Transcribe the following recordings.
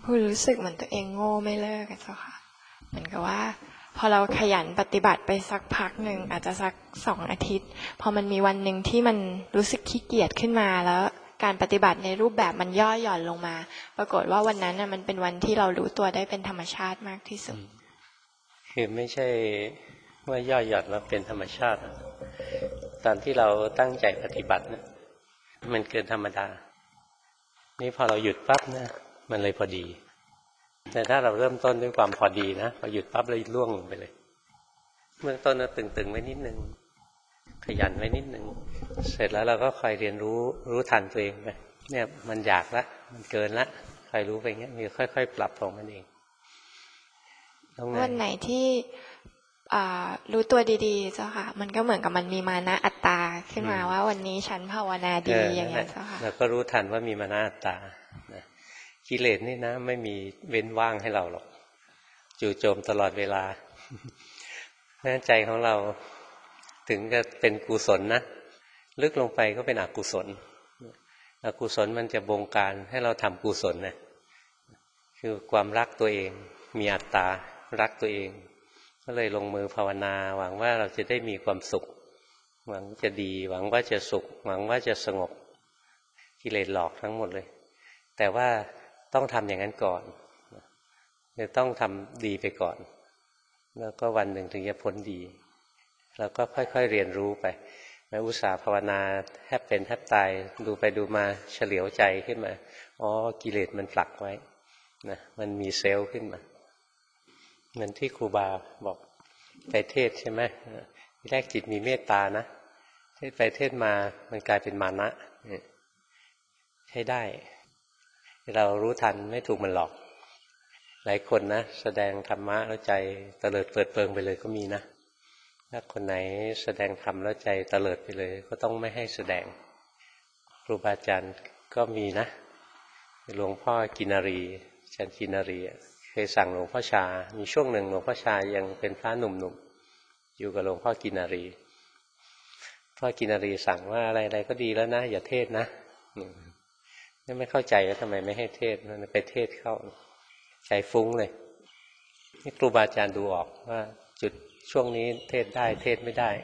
ผู้รู้สึกเหมือนตัวเองโง่ไม่เลิกอะเจ้าค่ะเหมือนกับว่าพอเราขยันปฏิบัติไปสักพักหนึ่งอาจจะสัก2 อาทิตย์พอมันมีวันหนึ่งที่มันรู้สึกขี้เกียจขึ้นมาแล้วการปฏิบัติในรูปแบบมันย่อหย่อนลงมาปรากฏว่าวันนั้นมันเป็นวันที่เรารู้ตัวได้เป็นธรรมชาติมากที่สุดคือไม่ใช่ว่าย่อหย่อนแล้วเป็นธรรมชาติตอนที่เราตั้งใจปฏิบัตินะมันเกินธรรมดานี่พอเราหยุดปั๊บนะมันเลยพอดีแต่ถ้าเราเริ่มต้นด้วยความพอดีนะพอหยุดปั๊บเลยล่วงลงไปเลยเบื้องต้นเราตึงๆไว้นิดนึงขยันไว้นิดนึงเสร็จแล้วเราก็คอยเรียนรู้ทันตัวเองไปเนี่ยมันอยากละมันเกินละคอยรู้ไปเงี้ยมีค่อยๆปรับของมันเองวันไหนที่รู้ตัวดีๆเจ้าค่ะมันก็เหมือนกับมันมีมานะอัตตาขึ้นมาว่าวันนี้ฉันภาวนาดีอย่างเงี้ยเจ้าค่ะเราก็รู้ทันว่ามีมานะอัตตากิเลสนี่นะไม่มีเว้นว่างให้เราหรอกจู่โจมตลอดเวลาแน่ใจของเราถึงจะเป็นกุศลนะลึกลงไปก็เป็นอกุศลอกุศลมันจะบงการให้เราทำกุศลนะคือความรักตัวเองมีอัตตารักตัวเองก็เลยลงมือภาวนาหวังว่าเราจะได้มีความสุขหวังจะดีหวังว่าจะสุขหวังว่าจะสงบกิเลสหลอกทั้งหมดเลยแต่ว่าต้องทำอย่างนั้นก่อนจะต้องทำดีไปก่อนแล้วก็วันหนึ่งถึงจะพ้นดีแล้วก็ค่อยๆเรียนรู้ไปแม้อุตส่าห์ภาวนาแทบเป็นแทบตายดูไปดูมาเฉลียวใจขึ้นมาอ๋อกิเลสมันผลักไว้นะมันมีเซลล์ขึ้นมาเหมือนที่ครูบาบอกไปเทศใช่ไหมทีแรกจิตมีเมตตานะเทศไปเทศมามันกลายเป็นมานะใช้ได้เรารู้ทันไม่ถูกมันหลอกหลายคนนะแสดงธรรมะแล้วใจเตลิดเปิดเปิงไปเลยก็มีนะถ้าคนไหนแสดงธรรมแล้วใจเตลิดไปเลยก็ต้องไม่ให้แสดงครูบาอาจารย์ก็มีนะหลวงพ่อกินรีอาจารย์กินรีเคยสั่งหลวงพ่อชามีช่วงหนึ่งหลวงพ่อชายังเป็นพระหนุ่มๆอยู่กับหลวงพ่อกินรีพ่อกินรีสั่งว่าอะไรๆก็ดีแล้วนะอย่าเทศนะไม่เข้าใจว่าทำไมไม่ให้เทศมันไปเทศเข้าใจฟุ้งเลยนี่ครูบาอาจารย์ดูออกว่าจุดช่วงนี้เทศได้เทศไม่ได้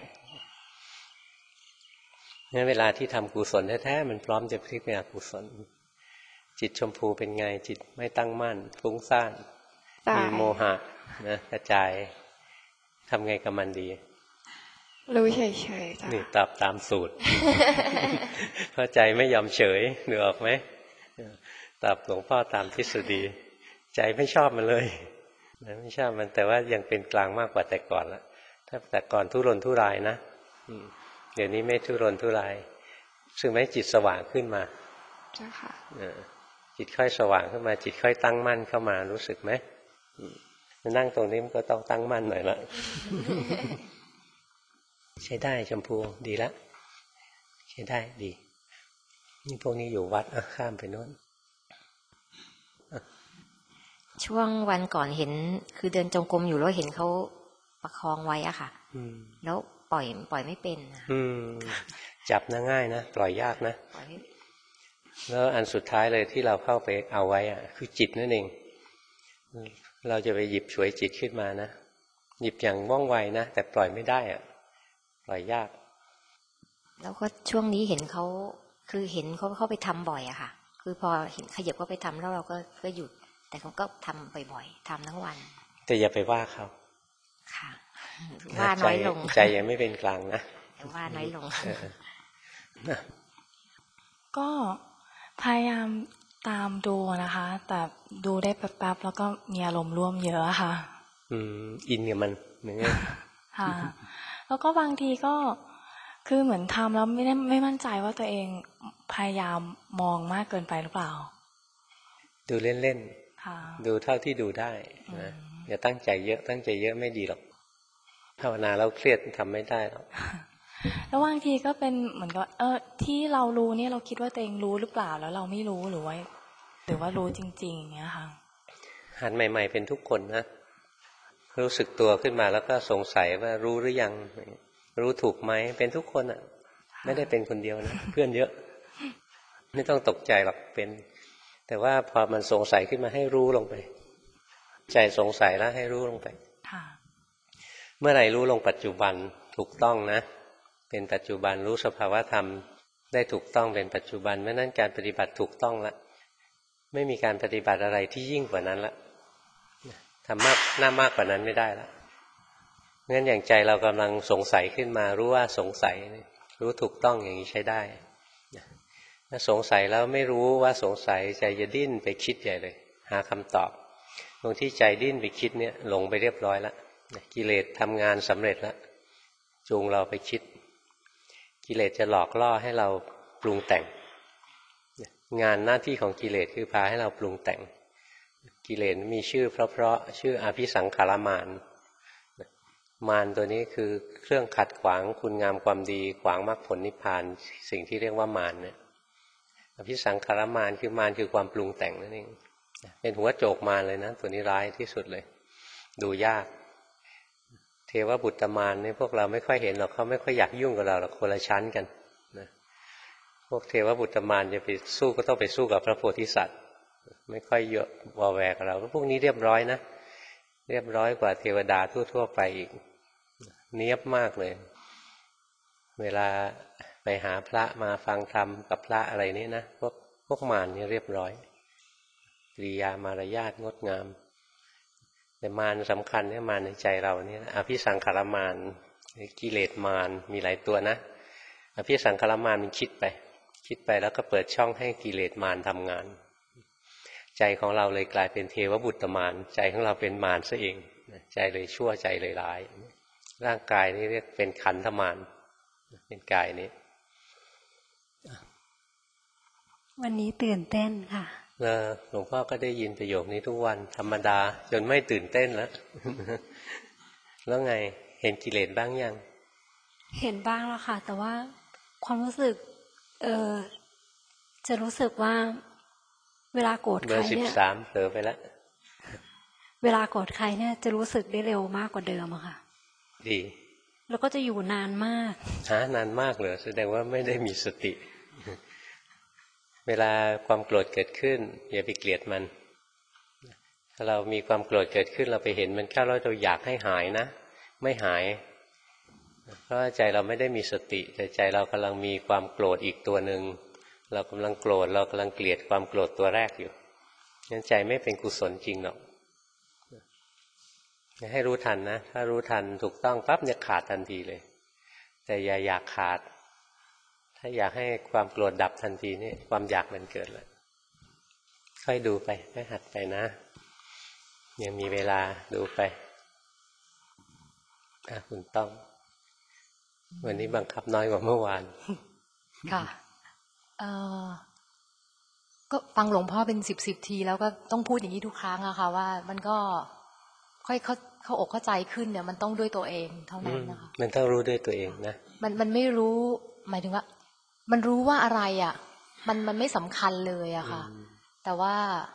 งั้นเวลาที่ทำกุศลแท้ๆมันพร้อมจะพลิกเป็นอกุศลจิตชมพูเป็นไงจิตไม่ตั้งมั่นฟุ้งซ่านมีโมหะนะกระจายทำไงกับมันดีรู้เฉยๆจ้ะนี่ตอบตามสูตรเพราะใจไม่ยอมเฉยนึกออกไหมตอบหลวงพ่อตามทฤษฎีใจไม่ชอบมันเลยไม่ชอบมันแต่ว่ายังเป็นกลางมากกว่าแต่ก่อนละถ้าแต่ก่อนทุรนทุรายนะเดี๋ยวนี้ไม่ทุรนทุรายซึ่งแม้จิตสว่างขึ้นมาใช่ค่ะจิตค่อยสว่างขึ้นมาจิตค่อยตั้งมั่นเข้ามารู้สึกไหมนั่งตรงนี้มันก็ต้องตั้งมั่นหน่อยละใช้ได้ชมพูดีละใช้ได้ดีนี่พวกนี้อยู่วัดข้ามไปโน่นช่วงวันก่อนเห็นคือเดินจงกรมอยู่แล้วเห็นเขาประคองไว้อะค่ะแล้วปล่อยไม่เป็นจับนะง่ายนะปล่อยยากนะแล้วอันสุดท้ายเลยที่เราเข้าไปเอาไว้อะคือจิตนั่นเองเราจะไปหยิบฉวยจิตขึ้นมานะหยิบอย่างว่องไวนะแต่ปล่อยไม่ได้อะปล่อยยากแล้วก็ช่วงนี้เห็นเขาคือเห็นเขาไปทำบ่อยอะค่ะคือพอเห็นขยับก็ไปทำแล้วเราก็หยุดแต่เขาก็ทำบ่อยๆทำทั้งวันแต่อย่าไปว่าเขาค่ะว่าน้อยลงใจยังไม่เป็นกลางนะแต่ว่าน้อยลงก็พยายามตามดูนะคะแต่ดูได้แป๊บๆแล้วก็มีอารมณ์ร่วมเยอะค่ะอินกับมันอย่างเงี้ยค่ะแล้วก็บางทีก็คือเหมือนทำแล้วไม่มั่นใจว่าตัวเองพยายามมองมากเกินไปหรือเปล่าดูเล่นๆดูเท่าที่ดูได้นะอย่าตั้งใจเยอะตั้งใจเยอะไม่ดีหรอกภาวนาแล้วเครียดทำไม่ได้หรอกแล้วบางทีก็เป็นเหมือนกับที่เรารู้เนี่ยเราคิดว่าตัวเองรู้หรือเปล่าแล้วเราไม่รู้หรือว่ารู้จริงๆอย่างเงี้ยค่ะหัดใหม่ๆเป็นทุกคนนะรู้สึกตัวขึ้นมาแล้วก็สงสัยว่ารู้หรือยังรู้ถูกไหมเป็นทุกคนอ่ะไม่ได้เป็นคนเดียวนะเพื่อนเยอะไม่ต้องตกใจหรอกเป็นแต่ว่าพอมันสงสัยขึ้นมาให้รู้ลงไปใจสงสัยแล้วให้รู้ลงไปเมื่อไหร่รู้ลงปัจจุบันถูกต้องนะเป็นปัจจุบันรู้สภาวะธรรมได้ถูกต้องเป็นปัจจุบันเมื่อนั้นการปฏิบัติถูกต้องละไม่มีการปฏิบัติอะไรที่ยิ่งกว่านั้นละทำหน้ามากกว่านั้นไม่ได้ละงั้นอย่างใจเรากำลังสงสัยขึ้นมารู้ว่าสงสัยรู้ถูกต้องอย่างนี้ใช้ได้ถ้าสงสัยแล้วไม่รู้ว่าสงสัยใจจะดิ้นไปคิดใหญ่เลยหาคำตอบตรงที่ใจดิ้นไปคิดเนี่ยหลงไปเรียบร้อยแล้วกิเลสทำงานสำเร็จแล้วจูงเราไปคิดกิเลสจะหลอกล่อให้เราปรุงแต่งงานหน้าที่ของกิเลสคือพาให้เราปรุงแต่งกิเลสมีชื่อเพราะๆชื่ออภิสังขารมารมารตัวนี้คือเครื่องขัดขวางคุณงามความดีขวางมรรคผลนิพพานสิ่งที่เรียกว่ามารเนี่ยอภิสังขารมารคือมารคือความปรุงแต่งนั่นเองเป็นหัวโจกมารเลยนะตัวนี้ร้ายที่สุดเลยดูยากเทวบุตรมารนี่พวกเราไม่ค่อยเห็นหรอกเขาไม่ค่อยอยากยุ่งกับเราหรอกคนละชั้นกันนะพวกเทวบุตรมารจะไปสู้ก็ต้องไปสู้กับพระโพธิสัตว์ไม่ค่อยเยอะวอแวกับเราพวกนี้เรียบร้อยนะเรียบร้อยกว่าเทวดาทั่วๆไปอีกเนียบมากเลยเวลาไปหาพระมาฟังธรรมกับพระอะไรนี่นะพวกมารนี่เรียบร้อยกริยามารยาทงดงามแต่มารสำคัญเนี่ยมารในใจเราเนี่ยอภิสังขารมารกิเลสมารมีหลายตัวนะอภิสังขารมารมันคิดไปแล้วก็เปิดช่องให้กิเลสมารทำงานใจของเราเลยกลายเป็นเทวบุตรมารใจของเราเป็นมารซะเองใจเลยชั่วใจเลยร้ายร่างกายนี่เรียกเป็นขันธมารเป็นกายนี้วันนี้ตื่นเต้นค่ะหลวงพ่อก็ได้ยินประโยคนี้ทุกวันธรรมดาจนไม่ตื่นเต้นแล้ว แล้วไงเห็นกิเลสบ้างยังเห็นบ้างแล้วค่ะแต่ว่าความรู้สึกจะรู้สึกว่าเวลาโกรธใครเนี่ยเบอร์ 13เผลอไปแล้วเวลาโกรธใครเนี่ยจะรู้สึกได้เร็วมากกว่าเดิมอะค่ะดีแล้วก็จะอยู่นานมากนานมากเหรอแสดงว่าไม่ได้มีสติเวลาความโกรธเกิดขึ้นอย่าไปเกลียดมันถ้าเรามีความโกรธเกิดขึ้นเราไปเห็นมันเข้าแล้วเราอยากให้หายนะไม่หายเพราะใจเราไม่ได้มีสติแต่ใจเรากำลังมีความโกรธอีกตัวหนึ่งเรากำลังโกรธเรากำลังเกลียดความโกรธตัวแรกอยู่งั้นใจไม่เป็นกุศลจริงหรอกให้รู้ทันนะถ้ารู้ทันถูกต้องปั๊บเนี่ยขาดทันทีเลยแต่อย่าอยากขาดถ้าอยากให้ความโกรธดับทันทีนี่ความอยากมันเกิดแล้วค่อยดูไปค่อยหัดไปนะยังมีเวลาดูไปคุณต้องวันนี้บังคับน้อยกว่าเมื่อวานค่ะก็ฟังหลวงพ่อเป็น10 ทีแล้วก็ต้องพูดอย่างนี้ทุกครั้งอะค่ะว่ามันก็ค่อยเข้าอกเข้าใจขึ้นเนี่ยมันต้องด้วยตัวเองเท่านั้นนะคะมันต้องรู้ด้วยตัวเองนะมันไม่รู้หมายถึงว่ามันรู้ว่าอะไรอะมันไม่สำคัญเลยอะค่ะแต่ว่า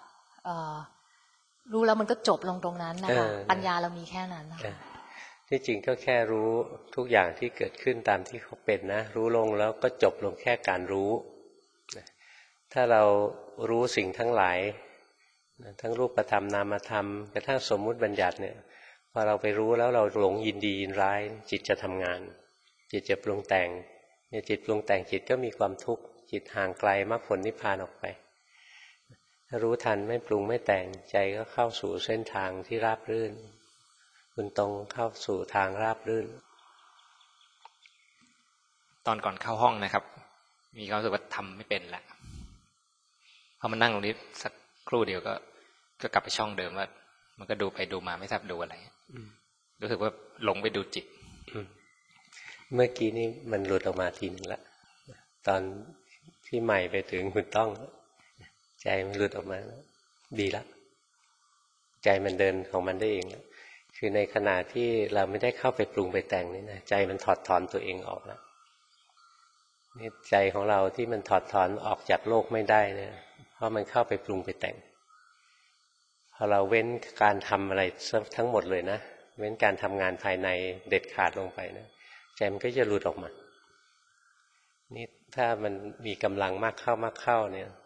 รู้แล้วมันก็จบลงตรงนั้นนะคะปัญญาเรามีแค่นั้นนะคะที่จริงก็แค่รู้ทุกอย่างที่เกิดขึ้นตามที่เขาเป็นนะรู้ลงแล้วก็จบลงแค่การรู้ถ้าเรารู้สิ่งทั้งหลายทั้งรูปธรรมนามธรรมกระทั่งสมมุติบัญญัติเนี่ยพอเราไปรู้แล้วเราหลงยินดียินร้ายจิตจะทำงานจิตจะปรุงแต่งเนี่ยจิตปรุงแต่งจิตก็มีความทุกข์จิตห่างไกลมรรคผลนิพพานออกไปถ้ารู้ทันไม่ปรุงไม่แต่งใจก็เข้าสู่เส้นทางที่ราบรื่นคุณตรงเข้าสู่ทางราบรื่นตอนก่อนเข้าห้องนะครับมีความรู้สึกว่าทำไม่เป็นละพอมานั่งตรงนี้สักครู่เดียวก็กลับไปช่องเดิมว่ามันก็ดูไปดูมาไม่ทราบดูอะไรรู้สึกว่าหลงไปดูจิตเมื่อกี้นี้มันหลุดออกมาทีนึงละตอนที่ใหม่ไปถึงคุณต้องใจมันหลุดออกมาแล้วดีละใจมันเดินของมันได้เองแล้วคือในขณะที่เราไม่ได้เข้าไปปรุงไปแต่งนี่นะใจมันถอดถอนตัวเองออกแล้วนี่ใจของเราที่มันถอดถอนออกจากโลกไม่ได้เนี่ยเพราะมันเข้าไปปรุงไปแต่งพอเราเว้นการทำอะไรทั้งหมดเลยนะเว้นการทำงานภายในเด็ดขาดลงไปนะใจมันก็จะหลุดออกมานี่ถ้ามันมีกำลังมากเข้าเนี่ย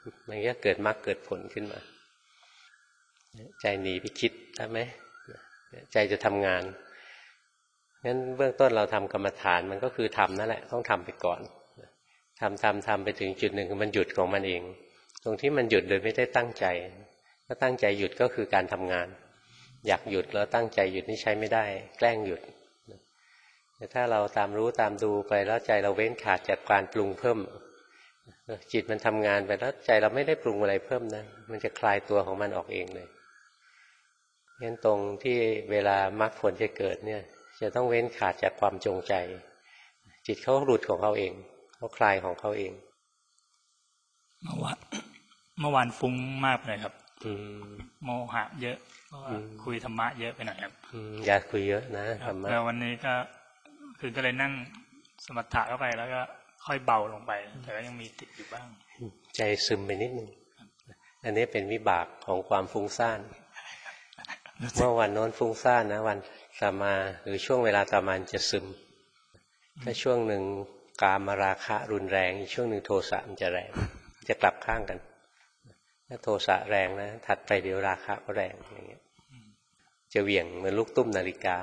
มันก็เกิดมรรคเกิดผลขึ้นมาใจหนีไปคิดใช่ไหมใจจะทำงานงั้นเบื้องต้นเราทำกรรมฐานมันก็คือทำนั่นแหละต้องทำไปก่อนทำไปถึงจุดหนึ่งมันหยุดของมันเองตรงที่มันหยุดโดยไม่ได้ตั้งใจถ้าตั้งใจหยุดก็คือการทำงานอยากหยุดแล้วตั้งใจหยุดนี่ใช้ไม่ได้แกล้งหยุดแต่ถ้าเราตามรู้ตามดูไปแล้วใจเราเว้นขาดจากการปรุงเพิ่มจิตมันทำงานไปแล้วใจเราไม่ได้ปรุงอะไรเพิ่มนะมันจะคลายตัวของมันออกเองเลยงั้นตรงที่เวลามรรคผลจะเกิดเนี่ยจะต้องเว้นขาดจากความจงใจจิตเขาหลุดของเขาเองเขาคลายของเขาเองเมื่อวานฟุ้งมากเลยครับโมหะเยอะเพราะว่าคุยธรรมะเยอะไปหน่อยครับอย่าคุยเยอะนะธรรมะแล้ววันนี้ก็เลยนั่งสมถะเข้าไปแล้วก็ค่อยเบาลงไปแต่ก็ยังมีติดอยู่บ้างใจซึมไปนิดนึงอันนี้เป็นวิบากของความฟุ้งซ่านเมื่อวันโน้นฟุ้งซ่านนะวันต่อมาหรือช่วงเวลาต่อมาจะซึมถ้าช่วงหนึ่งกามราคะรุนแรงอีกช่วงหนึ่งโทสะมันจะแรงจะกลับข้างกันถ้าโทสะแรงนะถัดไปเดี๋ยวราคะก็แรงอย่างเงี้ยจะเหวี่ยงเหมือนลูกตุ้มนาฬิกา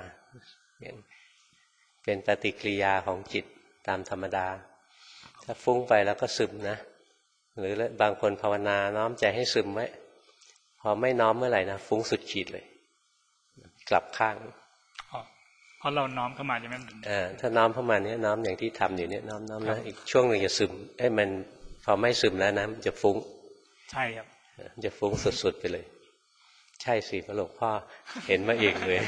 เป็นปฏิกิริยาของจิตตามธรรมดาถ้าฟุ้งไปแล้วก็ซึมนะหรือบางคนภาวนาน้อมใจให้ซึมไว้พอไม่น้อมเมื่อไหร่นะฟุ้งสุดขีดเลยกลับข้างเพราะเราน้อมเข้ามาจะไม่เหมือนถ้าน้อมเข้ามาเนี่ยน้อมอย่างที่ทำอยู่เนี่ยน้อมนะอีกช่วงหนึ่งจะซึมมันพอไม่ซึมแล้วนะมันจะฟุ้งใช่ครับจะฟุ้งสุดๆไปเลยใช่สิพระหลวงพ่อเห็นมาเองเลย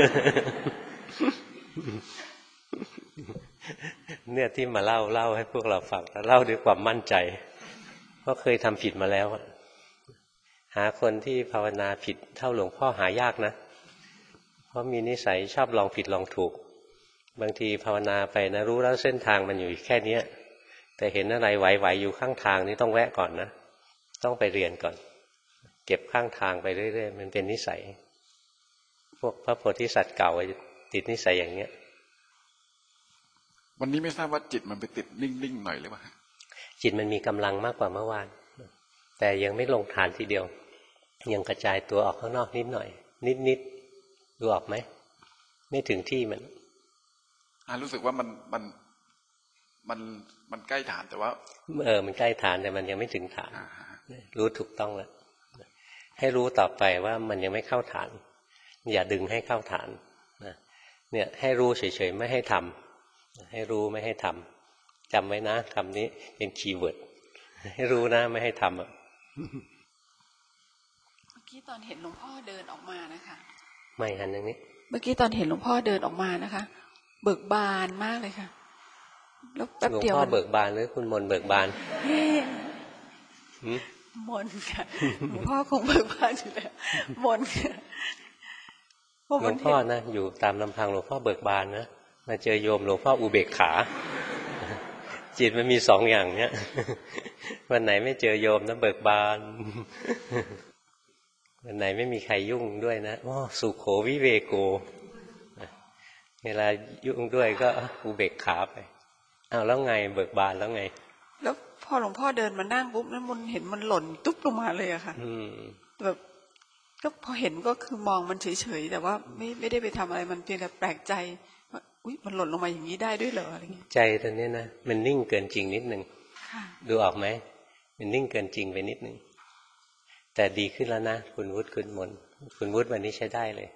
เนี่ยที่มาเล่าให้พวกเราฟังแล้วเล่าด้วยความมั่นใจเพราะเคยทำผิดมาแล้วหาคนที่ภาวนาผิดเท่าหลวงพ่อหายากนะเพราะมีนิสัยชอบลองผิดลองถูกบางทีภาวนาไปนะรู้แล้วเส้นทางมันอยู่แค่นี้แต่เห็นอะไรไหวๆอยู่ข้างทางนี่ต้องแวะก่อนนะต้องไปเรียนก่อนเก็บข้างทางไปเรื่อยๆมันเป็นนิสัยพวกพระโพธิสัตว์เก่าติดนิสัยอย่างเนี้ยวันนี้ไม่ทราบว่าจิตมันไปติดนิ่งๆหน่อยหรือเปล่าจิตมันมีกำลังมากกว่าเมื่อวานแต่ยังไม่ลงฐานทีเดียวยังกระจายตัวออกข้างนอกนิดหน่อยนิดดูออกไหมไม่ถึงที่มันรู้สึกว่ามันใกล้ฐานแต่ว่ามันใกล้ฐานแต่มันยังไม่ถึงฐานรู้ถูกต้องแล้วให้รู้ต่อไปว่ามันยังไม่เข้าฐานอย่าดึงให้เข้าฐานเนี่ยให้รู้เฉยๆไม่ให้ทำให้รู้ไม่ให้ทำจำไว้นะคำนี้เป็นคีย์เวิร์ดให้รู้นะไม่ให้ทำเมื่อกี้ตอนเห็นหลวงพ่อเดินออกมานะคะไม่หันอย่างนี้เมื่อกี้ตอนเห็นหลวงพ่อเดินออกมานะคะเบิกบานมากเลยค่ะแล้วแป๊บเดียวหลวงพ่อเบิกบานหรือคุณมนเบิกบานมนค่ะหลวงพ่อคงเบิกบานอยู่แล้วมนค่ะหลวงพ่อนะอยู่ตามลำพังหลวงพ่อเบิกบานนะมาเจอโยมหลวงพ่ออุเบกขาจิตมันมีสองอย่างเนี้ยวันไหนไม่เจอโยมนะเบิกบานวันไหนไม่มีใครยุ่งด้วยนะสุโขวิเวโกเวลายุ่งด้วยก็อุเบกขาไปแล้วไงเบิกบานแล้วไงแล้วพอหลวงพ่อเดินมานั่งปุ๊บนั้นมันเห็นมันหล่นตุ๊บลงมาเลยอะค่ะแบบก็พอเห็นก็คือมองมันเฉยๆแต่ว่าไม่ได้ไปทำอะไรมันเพียงแต่แปลกใจว่าอุ๊ยมันหล่นลงมาอย่างนี้ได้ด้วยเหรออะไรเงี้ยใจตอนนี้นะมันนิ่งเกินจริงนิดนึงดูออกไหมมันนิ่งเกินจริงไปนิดนึงแต่ดีขึ้นแล้วนะคุณวุฒิคุณมนคุณวุฒิวันนี้ใช้ได้เลย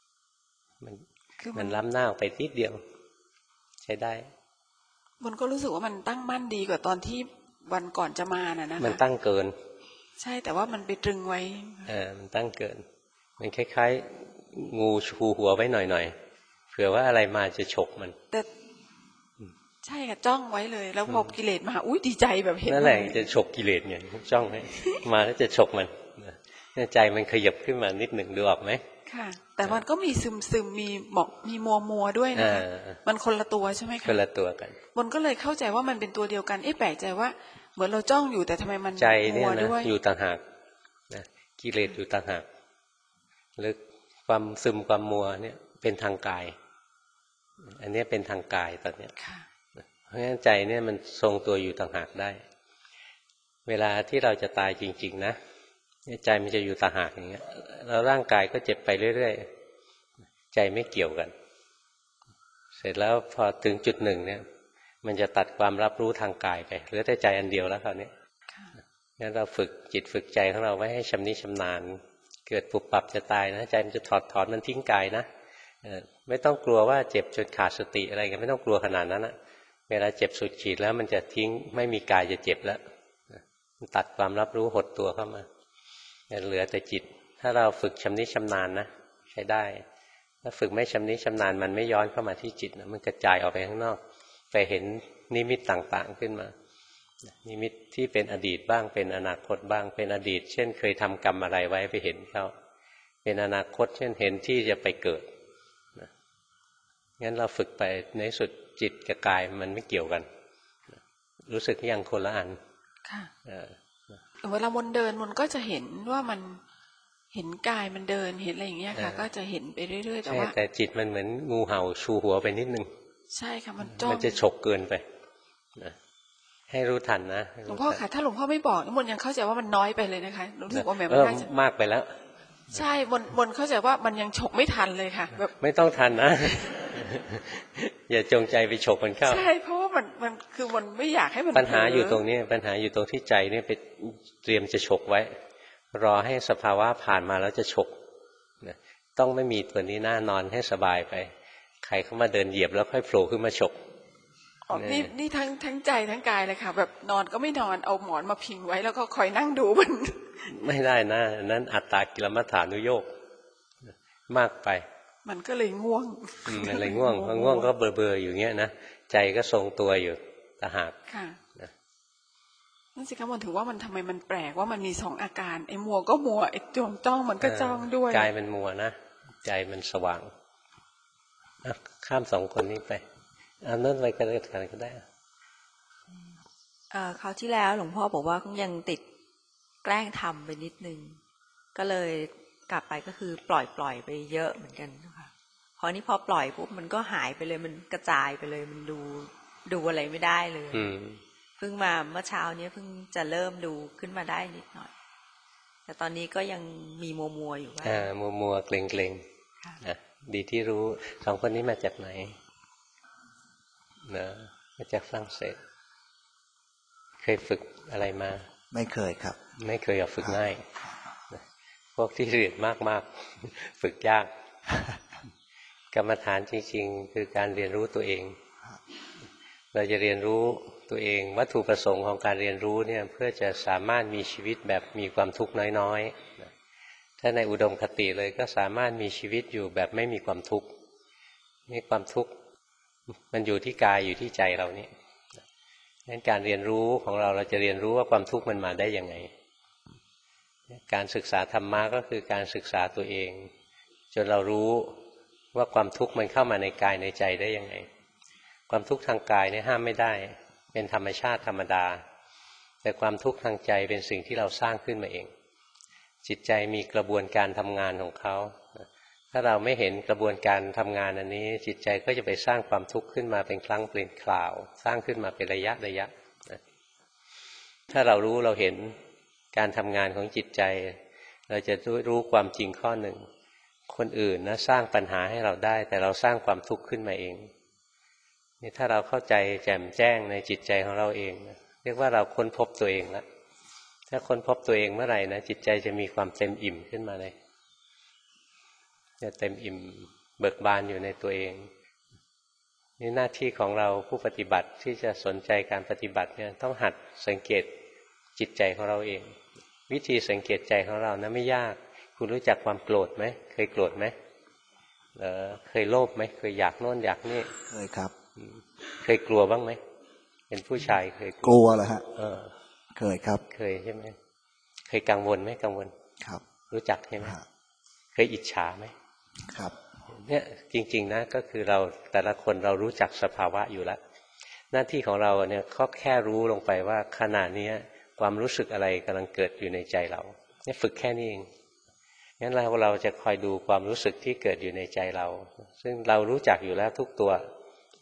มันล้ำหน้าออกไปนิดเดียวใช้ได้มันก็รู้สึกว่ามันตั้งมั่นดีกว่าตอนที่วันก่อนจะมาน่ะนะคะมันตั้งเกินใช่แต่ว่ามันไปตรึงไว้มันตั้งเกินมันคล้ายๆงูชูหัวไว้หน่อยๆเผื่อว่าอะไรมาจะฉกมันแต่ใช่ค่ะจ้องไว้เลยแล้วพอกิเลสมาอุ้ยดีใจแบบเห็นนั่นแหละจะฉกกิเลสไงจ้องให้มาแล้วจะฉกมันใจมันขยับขึ้นมานิดหนึ่งดูออกไหมค่ะแต่มันก็มีซึมมีหมอกมีมัวด้วยนะคะมันคนละตัวใช่ไหมคะคนละตัวกันมันก็เลยเข้าใจว่ามันเป็นตัวเดียวกันแปลกใจว่าเหมือนเราจ้องอยู่แต่ทำไมมันใจเนี่ยนะอยู่ต่างหากนะกิเลสอยู่ต่างหากหรือความซึมความมัวเนี่ยเป็นทางกายอันนี้เป็นทางกายตอนเนี้ยเพราะฉะนั้นใจเนี่ยมันทรงตัวอยู่ต่างหากได้เวลาที่เราจะตายจริงๆนะใจมันจะอยู่ต่างหากอย่างเงี้ยแล้วร่างกายก็เจ็บไปเรื่อยๆใจไม่เกี่ยวกันเสร็จแล้วพอถึงจุดหนึ่งเนี่ยมันจะตัดความรับรู้ทางกายไปเหลือแต่ใจอันเดียวแล้วคราวนี้งั้นเราฝึกจิตฝึกใจของเราไว้ให้ชำนิชำนาญเกิดปุบปับจะตายนะใจมันจะถอดมันทิ้งกายนะไม่ต้องกลัวว่าเจ็บจนขาดสติอะไรกันไม่ต้องกลัวขนาดนั้นนะเวลาเจ็บสุดขีดแล้วมันจะทิ้งไม่มีกายจะเจ็บแล้วมันตัดความรับรู้หดตัวเข้ามาเหลือแต่จิตถ้าเราฝึกชำนิชำนาญนะใช้ได้ถ้าฝึกไม่ชำนิชำนาญมันไม่ย้อนเข้ามาที่จิตนะมันกระจายออกไปข้างนอกไปเห็นนิมิตต่างๆขึ้นมานิมิตที่เป็นอดีตบ้างเป็นอนาคตบ้างเป็นอดีตเช่นเคยทำกรรมอะไรไว้ไปเห็นเขาเป็นอนาคตเช่นเห็นที่จะไปเกิดงั้นเราฝึกไปในสุดจิตกับกายมันไม่เกี่ยวกันรู้สึกยังคนละอันค่ะเวลามนเดินมนก็จะเห็นว่ามันเห็นกายมันเดินเห็นอะไรอย่างเงี้ยค่ะก็จะเห็นไปเรื่อยๆแต่ว่าแต่จิตมันเหมือนงูเห่าชูหัวไปนิดนึงใช่ค่ะมันจ้องมันจะฉกเกินไปนะให้รู้ทันนะหลวงพ่อค่ะถ้าหลวงพ่อไม่บอกมนยังเข้าใจว่ามันน้อยไปเลยนะคะรู้สึกว่าแบบมันน่าจะมากไปแล้วใช่มนเข้าใจว่ามันยังฉกไม่ทันเลยค่ะแบบไม่ต้องทันนะอย่าจงใจไปฉกมันเข้าใช่เพราะว่ามันคือมันไม่อยากให้มันปัญหาอยู่ตรงนี้ปัญหาอยู่ตรงที่ใจเนี่ยไปเตรียมจะฉกไว้รอให้สภาวะผ่านมาแล้วจะฉกต้องไม่มีตัวนี้นอนให้สบายไปใครเข้ามาเดินเหยียบแล้วค่อยโผล่ขึ้นมาฉกนี่ทั้งใจทั้งกายเลยค่ะแบบนอนก็ไม่นอนเอาหมอนมาพิงไว้แล้วก็คอยนั่งดูมันไม่ได้นะนั้นอัตตากิลมัฏฐานุโยคมากไปมันก็เลยง่วงมันเลยง่วงพอง่วงก็เบลอๆอยู่เงี้ยนะใจก็ทรงตัวอยู่ต่างหากค่ะนั่นสิคะมันถือว่ามันทำไมมันแปลกว่ามันมี2อาการไอ้มัวก็มัวไอ้จ้องมันก็จ้องด้วยกายมันมัวนะใจมันสว่างข้าม2คนนี้ไปเอานั่นไปกันก็ได้คราวที่แล้วหลวงพ่อบอกว่ายังติดแกล้งทำไปนิดนึงก็เลยกลับไปก็คือปล่อยไปเยอะเหมือนกันนะคะพอนี้พอปล่อยปุ๊บมันก็หายไปเลยมันกระจายไปเลยมันดูอะไรไม่ได้เลยเพิ่งมาเมื่อเช้านี้เพิ่งจะเริ่มดูขึ้นมาได้นิดหน่อยแต่ตอนนี้ก็ยังมีมัวอยู่ว่ามัวเกรงดีที่รู้2คนนี้มาจากไหนนะมาจากฝรั่งเศสเคยฝึกอะไรมาไม่เคยครับไม่เคยฝึกง่ายพวกที่เรียนมากๆฝึกยากกรรมฐานจริงๆคือการเรียนรู้ตัวเองเราจะเรียนรู้ตัวเองวัตถุประสงค์ของการเรียนรู้เนี่ยเพื่อจะสามารถมีชีวิตแบบมีความทุกข์น้อยๆถ้าในอุดมคติเลยก็สามารถมีชีวิตอยู่แบบไม่มีความทุกข์นี่ความทุกข์มันอยู่ที่กายอยู่ที่ใจเรานี่งั้นการเรียนรู้ของเราจะเรียนรู้ว่าความทุกข์มันมาได้ยังไงการศึกษาธรรมะก็คือการศึกษาตัวเองจนเรารู้ว่าความทุกข์มันเข้ามาในกายในใจได้ยังไงความทุกข์ทางกายเนี่ยห้ามไม่ได้เป็นธรรมชาติธรรมดาแต่ความทุกข์ทางใจเป็นสิ่งที่เราสร้างขึ้นมาเองจิตใจมีกระบวนการทำงานของเขาถ้าเราไม่เห็นกระบวนการทำงานอันนี้จิตใจก็จะไปสร้างความทุกข์ขึ้นมาเป็นครั้งเป็นคราวสร้างขึ้นมาเป็นระยะถ้าเรารู้เราเห็นการทำงานของจิตใจเราจะรู้ความจริงข้อหนึ่งคนอื่นนะสร้างปัญหาให้เราได้แต่เราสร้างความทุกข์ขึ้นมาเองนี่ถ้าเราเข้าใจแจ่มแจ้งในจิตใจของเราเองนะเรียกว่าเราค้นพบตัวเองแล้วถ้าค้นพบตัวเองเมื่อไหร่นะจิตใจจะมีความเต็มอิ่มขึ้นมาเลยจะเต็มอิ่มเบิกบานอยู่ในตัวเองนี่หน้าที่ของเราผู้ปฏิบัติที่จะสนใจการปฏิบัติเนี่ยต้องหัดสังเกตจิตใจของเราเองวิธีสังเกตใจของเรานะไม่ยากคุณรู้จักความโกรธไหมเคยโกรธไหมเคยโลภไหมเคยอยากโน่นอยากนี่เคยครับเคยกลัวบ้างไหมเป็นผู้ชายเคยกลัวเหรอฮะเคยครับเคยใช่ไหมเคยกังวลไหมกังวลครับรู้จักใช่ไหมเคยอิจฉาไหมครับเนี่ยจริงๆนะก็คือเราแต่ละคนเรารู้จักสภาวะอยู่แล้วหน้าที่ของเราเนี่ยก็แค่รู้ลงไปว่าขณะนี้ความรู้สึกอะไรกำลังเกิดอยู่ในใจเราเนี่ยฝึกแค่นี้เองงั้นเราจะคอยดูความรู้สึกที่เกิดอยู่ในใจเราซึ่งเรารู้จักอยู่แล้วทุกตัว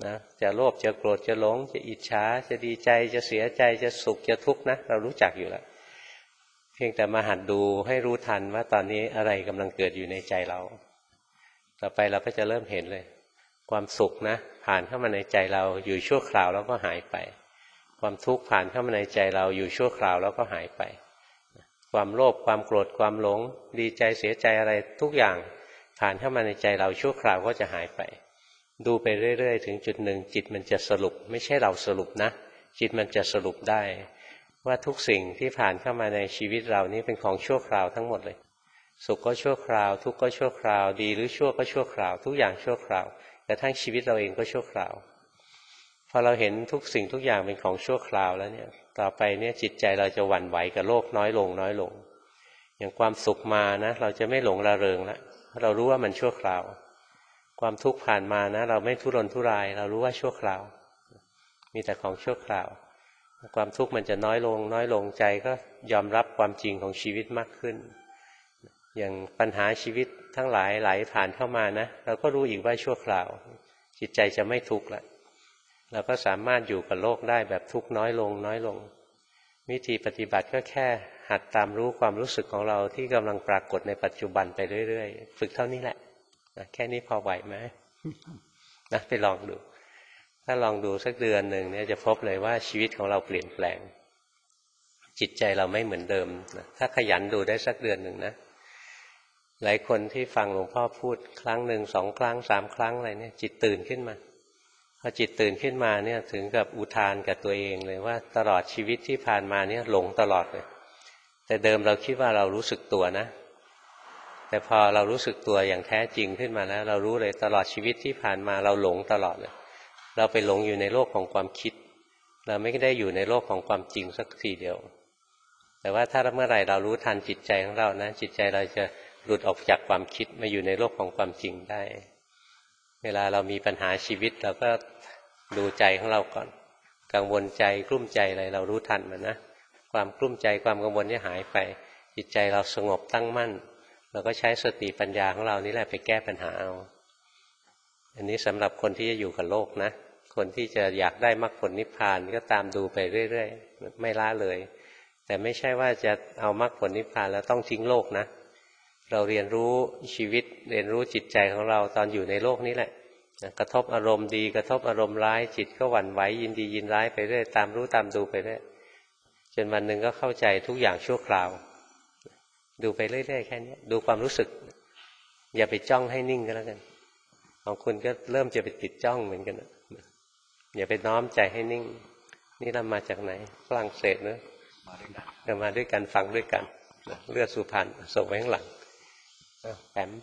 นะจะโลภจะโกรธจะหลงจะอิจฉาจะดีใจจะเสียใจจะสุขจะทุกข์นะเรารู้จักอยู่แล้วเพียงแต่มาหัดดูให้รู้ทันว่าตอนนี้อะไรกำลังเกิดอยู่ในใจเราต่อไปเราก็จะเริ่มเห็นเลยความสุขนะผ่านเข้ามาในใจเราอยู่ชั่วคราวแล้วก็หายไปความทุกข์ผ่านเข้ามาในใจเราอยู่ชั่วคราวแล้วก็หายไปความโลภความโกรธความหลงดีใจเสียใจอะไรทุกอย่างผ่านเข้ามาในใจเราชั่วคราวก็จะหายไปดูไปเรื่อยๆถึงจุดหนึ่งจิตมันจะสรุปไม่ใช่เราสรุปนะจิตมันจะสรุปได้ว่าทุกสิ่งที่ผ่านเข้ามาในชีวิตเรานี้เป็นของชั่วคราวทั้งหมดเลยสุขก็ชั่วคราวทุกข์ก็ชั่วคราวดีหรือชั่วก็ชั่วคราวทุกอย่างชั่วคราวกระทั่งชีวิตเราเองก็ชั่วคราวพอเราเห็นทุกสิ่งทุกอย่างเป็นของชั่วคราวแล้วเนี่ยต่อไปเนี่ยจิตใจเราจะหวั่นไหวกับโลกน้อยลงน้อยลงอย่างความสุขมานะเราจะไม่หลงระเริงแล้วเรารู้ว่ามันชั่วคราวความทุกข์ผ่านมานะเราไม่ทุรนทุรายเรารู้ว่าชั่วคราวมีแต่ของชั่วคราวความทุกข์มันจะน้อยลงน้อยลงใจก็ยอมรับความจริงของชีวิตมากขึ้นอย่างปัญหาชีวิตทั้งหลายไหลผ่านเข้ามานะเราก็รู้อีกว่าชั่วคราวจิตใจจะไม่ทุกข์ละเราก็สามารถอยู่กับโลกได้แบบทุกข์น้อยลงน้อยลงวิธีปฏิบัติก็แค่หัดตามรู้ความรู้สึกของเราที่กำลังปรากฏในปัจจุบันไปเรื่อยๆฝึกเท่านี้แหละแค่นี้พอไหวไหมนะไปลองดูถ้าลองดูสักเดือนหนึ่งเนี่ยจะพบเลยว่าชีวิตของเราเปลี่ยนแปลงจิตใจเราไม่เหมือนเดิมนะถ้าขยันดูได้สักเดือนหนึ่งนะหลายคนที่ฟังหลวงพ่อพูดครั้งหนึ่ง2 ครั้ง3 ครั้งอะไรเนี่ยจิตตื่นขึ้นมาพอจิตตื่นขึ้นมาเนี่ยถึงกับอุทานกับตัวเองเลยว่าตลอดชีวิตที่ผ่านมาเนี่ยหลงตลอดเลยแต่เดิมเราคิดว่าเรารู้สึกตัวนะแต่พอเรารู้สึกตัวอย่างแท้จริงขึ้นมาแล้วเรารู้เลยตลอดชีวิตที่ผ่านมาเราหลงตลอดเลยเราไปหลงอยู่ในโลกของความคิดเราไม่ได้อยู่ในโลกของความจริงสักทีเดียวแต่ว่าถ้าเมื่อไหร่เรารู้ทันจิตใจของเรานะจิตใจเราจะหลุดออกจากความคิดมาอยู่ในโลกของความจริงได้เวลาเรามีปัญหาชีวิตเราก็ดูใจของเราก่อนกังวลใจกลุ้มใจอะไรเรารู้ทันมันนะความกลุ้มใจความกังวลนี่หายไปจิตใจเราสงบตั้งมั่นเราก็ใช้สติปัญญาของเรานี่แหละไปแก้ปัญหาเอาอันนี้สำหรับคนที่จะอยู่กับโลกนะคนที่จะอยากได้มรรคผลนิพพานก็ตามดูไปเรื่อยๆไม่ละเลยแต่ไม่ใช่ว่าจะเอามรรคผลนิพพานแล้วต้องทิ้งโลกนะเราเรียนรู้ชีวิตเรียนรู้จิตใจของเราตอนอยู่ในโลกนี้แหละกระทบอารมณ์ดีกระทบอารมณ์ร้ายจิตก็หวั่นไหวยินดียินร้ายไปเรื่อยตามรู้ตามดูไปเรื่อยจนวันหนึ่งก็เข้าใจทุกอย่างชั่วคราวดูไปเรื่อยๆแค่นี้ดูความรู้สึกอย่าไปจ้องให้นิ่งก็แล้วกันของคุณก็เริ่มจะไปติดจ้องเหมือนกันอย่าไปน้อมใจให้นิ่งนี่เรามาจากไหนฝรั่งเศสเนอะเรามาด้วยกันฟังด้วยกันเลือดสุพรรณส่งไว้ข้างหลังแปม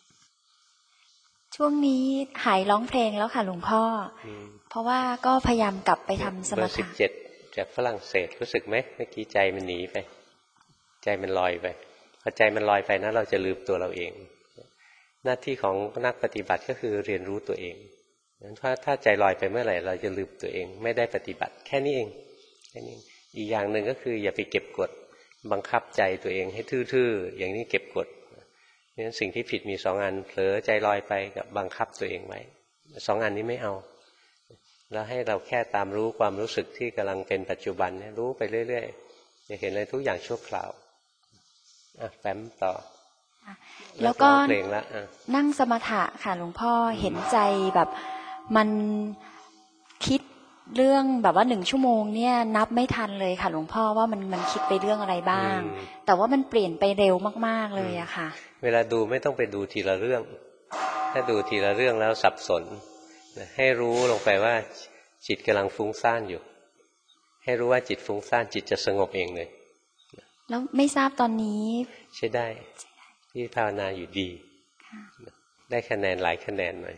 ช่วงนี้หายร้องเพลงแล้วค่ะหลวงพ่อเพราะว่าก็พยายามกลับไปทำสมาธิ 17จากฝรั่งเศสรู้สึกไหมเมื่อกี้ใจมันหนีไปใจมันลอยไปพอใจมันลอยไปนะเราจะลืมตัวเราเองหน้าที่ของนักปฏิบัติก็คือเรียนรู้ตัวเองถ้าใจลอยไปเมื่อไหร่เราจะลืมตัวเองไม่ได้ปฏิบัติแค่นี้เองแค่นี้อีกอย่างหนึ่งก็คืออย่าไปเก็บกดบังคับใจตัวเองให้ทื่อๆอย่างนี้เก็บกดเพราะฉะนั้นสิ่งที่ผิดมี2 อันเผลอใจลอยไปกับบังคับตัวเองไว้2 อันนี้ไม่เอาแล้วให้เราแค่ตามรู้ความรู้สึกที่กำลังเป็นปัจจุบันเนี่ยรู้ไปเรื่อยๆจะเห็นเลยทุกอย่างชั่วคราวแฟ้มต่อแล้วก็นั่งสมถะค่ะหลวงพ่อเห็นใจแบบมันคิดเรื่องแบบว่า1 ชั่วโมงเนี่ยนับไม่ทันเลยค่ะหลวงพ่อว่ามันคิดไปเรื่องอะไรบ้างแต่ว่ามันเปลี่ยนไปเร็วมากๆเลยอะค่ะเวลาดูไม่ต้องไปดูทีละเรื่องถ้าดูทีละเรื่องแล้วสับสนให้รู้ลงไปว่าจิตกำลังฟุ้งซ่านอยู่ให้รู้ว่าจิตฟุ้งซ่านจิตจะสงบเองเลยแล้วไม่ทราบตอนนี้ใช่ได้ที่ภาวนาอยู่ดีได้คะแนนหลายคะแนนหน่อย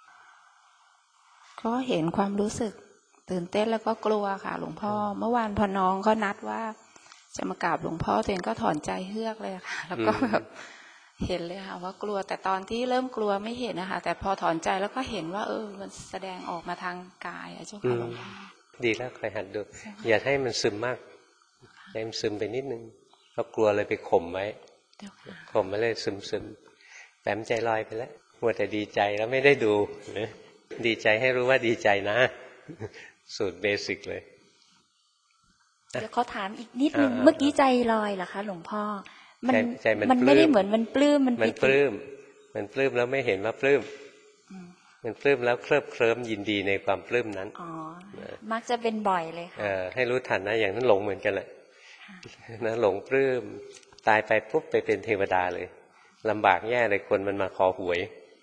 ก็เห็นความรู้สึกตื่นเต้นแล้วก็กลัวค่ะหลวงพ่อเมื่อวานพอน้องก็นัดว่าจะมากราบหลวงพ่อตัวเองก็ถอนใจเฮือกเลยค่ะแล้วก็แบบเห็นเลยค่ะว่ากลัวแต่ตอนที่เริ่มกลัวไม่เห็นนะคะแต่พอถอนใจแล้วก็เห็นว่ามันแสดงออกมาทางกายเจ้าค่ะหลวงพ่อดีแล้วคอยหัดดูอย่าให้มันซึมมากให้มันซึมไปนิดนึงเรากลัวเลยไปข่มไว้ข่มไม่เลยซึมแต้มใจลอยไปแล้วมัวแต่ดีใจแล้วไม่ได้ดูดีใจให้รู้ว่าดีใจนะสูตรเบสิกเลยเดี๋ยวขอถามอีกนิดนึงเมื่อกี้ใจลอยเหรอคะหลวงพ่อมันไม่ได้เหมือนมันปลื้มมันปลื้มแล้วไม่เห็นว่าปลื้มมันปลื้มแล้วเคลิบเคลิ้มยินดีในความปลื้มนั้นมักจะเป็นบ่อยเลยค่ะให้รู้ทันนะอย่างนั้นหลงเหมือนกันแหละนะหลงปลื้มตายไปปุ๊บไปเป็นเทวดาเลยลำบากแย่เลยคนมันมาขอหวย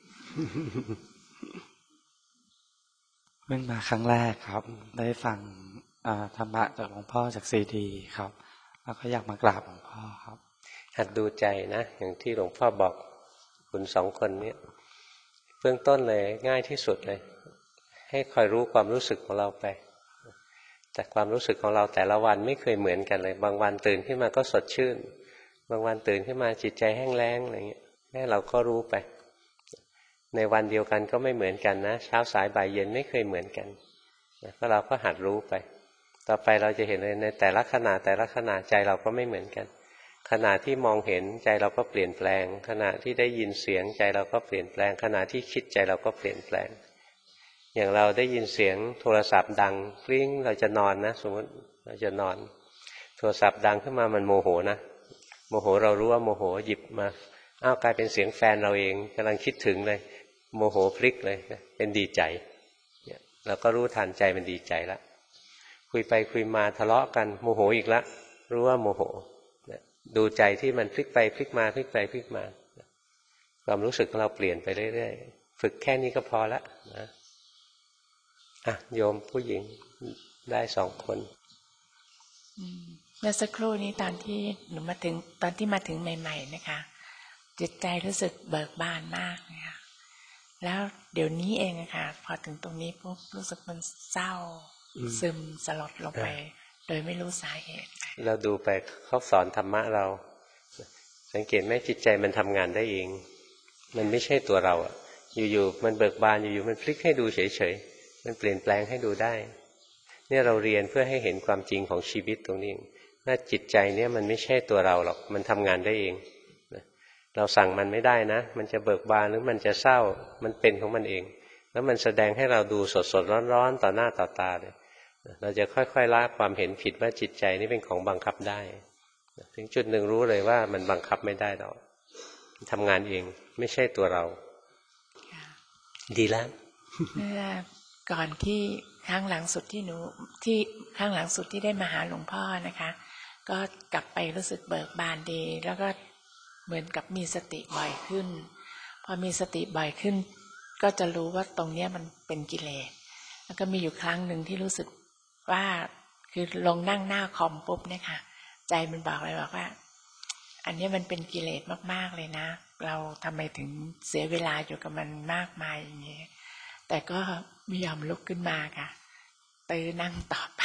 เพิ่งมาครั้งแรกครับได้ฟังธรรมะจากหลวงพ่อจากซีดีครับแล้วก็อยากมากราบหลวงพ่อครับหัดดูใจนะอย่างที่หลวงพ่อบอกคุณสองคนนี้เบื้องต้นเลยง่ายที่สุดเลยให้คอยรู้ความรู้สึกของเราไปแต่ความรู้สึกของเราแต่ละวันไม่เคยเหมือนกันเลยบางวันตื่นขึ้นมาก็สดชื่นบางวันตื่นขึ้นมาจิตใจแห้งแล้งอะไรเงี้ยแค่เราก็รู้ไปในวันเดียวกันก็ไม่เหมือนกันนะเช้าสายบ่ายเย็นไม่เคยเหมือนกันก็เราก็หัดรู้ไปต่อไปเราจะเห็นเลยในแต่ละขณะใจเราก็ไม่เหมือนกันขณะที่มองเห็นใจเราก็เปลี่ยนแปลงขณะที่ได้ยินเสียงใจเราก็เปลี่ยนแปลงขณะที่คิดใจเราก็เปลี่ยนแปลงอย่างเราได้ยินเสียงโทรศัพท์ดังกริ้งเราจะนอนนะสมมติเราจะนอนโทรศัพท์ดังขึ้นมามันโมโหนะโมโหเรารู้ว่าโมโหหยิบมาอ้าวกลายเป็นเสียงแฟนเราเองกำลังคิดถึงเลยโมโหพลิกเลยเป็นดีใจเนี่ยเราก็รู้ทันใจมันดีใจแล้วคุยไปคุยมาทะเลาะกันโมโหอีกแล้วรู้ว่าโมโหดูใจที่มันพลิกไปพลิกมาพลิกไปพลิกมาความรู้สึกของเราเปลี่ยนไปเรื่อยๆฝึกแค่นี้ก็พอละนะโยมผู้หญิงได้2 คนเมื่อสักครู่นี้ตอนที่มาถึงใหม่ๆนะคะจิตใจรู้สึกเบิกบานมากนะคะแล้วเดี๋ยวนี้เองนะคะพอถึงตรงนี้ปุ๊บรู้สึกมันเศร้าซึมสลดลงไปโดยไม่รู้สาเหตุเราดูไปเขาสอนธรรมะเราสังเกตไหมจิตใจมันทำงานได้เองมันไม่ใช่ตัวเราอ่ะอยู่ๆมันเบิกบานอยู่ๆมันพลิกให้ดูเฉยๆมันเปลี่ยนแปลงให้ดูได้เนี่ยเราเรียนเพื่อให้เห็นความจริงของชีวิตตรงนี้ว่าจิตใจเนี่ยมันไม่ใช่ตัวเราหรอกมันทำงานได้เองเราสั่งมันไม่ได้นะมันจะเบิกบานหรือมันจะเศร้ามันเป็นของมันเองแล้วมันแสดงให้เราดูสดๆร้อนๆต่อหน้าต่อตาเลยเราจะค่อยๆละความเห็นผิดว่าจิตใจนี่เป็นของบังคับได้ถึงจุดหนึ่งรู้เลยว่ามันบังคับไม่ได้หรอกทำงานเองไม่ใช่ตัวเราดีแล้วก่อนที่ครั้งหลังสุดที่ได้มาหาหลวงพ่อนะคะก็กลับไปรู้สึกเบิกบานดีแล้วก็เหมือนกับมีสติบ่อยขึ้นพอมีสติบ่อยขึ้นก็จะรู้ว่าตรงเนี้ยมันเป็นกิเลสแล้วก็มีอยู่ครั้งหนึ่งที่รู้สึกว่าคือลงนั่งหน้าคอมปุ๊บเนี่ยค่ะใจมันบอกเลยว่าอันนี้มันเป็นกิเลสมากๆเลยนะเราทำไมถึงเสียเวลาอยู่กับมันมากมายอย่างนี้แต่ก็ไม่ยอมลุกขึ้นมาค่ะตื่นนั่งต่อไป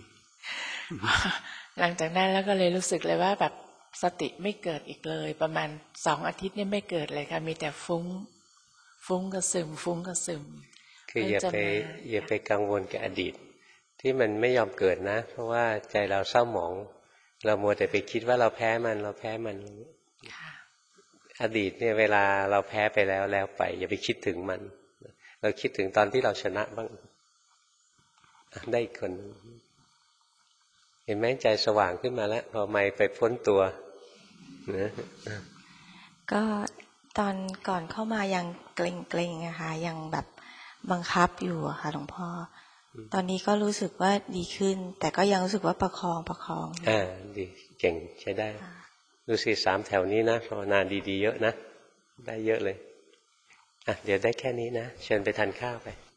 หลังจากนั้นแล้วก็เลยรู้สึกเลยว่าแบบสติไม่เกิดอีกเลยประมาณ2 อาทิตย์นี่ไม่เกิดเลยค่ะมีแต่ฟุ้งก็ซึมคืออย่าไปกังวลกับอดีตที่มันไม่ยอมเกิดนะเพราะว่าใจเราเศร้าหมองเรามัวแต่ไปคิดว่าเราแพ้มันอดีตเนี่ยเวลาเราแพ้ไปแล้วไปอย่าไปคิดถึงมันเราคิดถึงตอนที่เราชนะบ้างได้คนเห็นไหมใจสว่างขึ้นมาแล้วพอไม่ไปพ้นตัวนะก็ตอนก่อนเข้ามายังเกรงๆนะคะยังแบบบังคับอยู่อะค่ะหลวงพ่อตอนนี้ก็รู้สึกว่าดีขึ้นแต่ก็ยังรู้สึกว่าประคองดีเก่งใช้ได้ดูสิ3 แถวนี้นะภาวนาดีๆเยอะนะได้เยอะเลยเดี๋ยวได้แค่นี้นะเชิญไปทานข้าวไป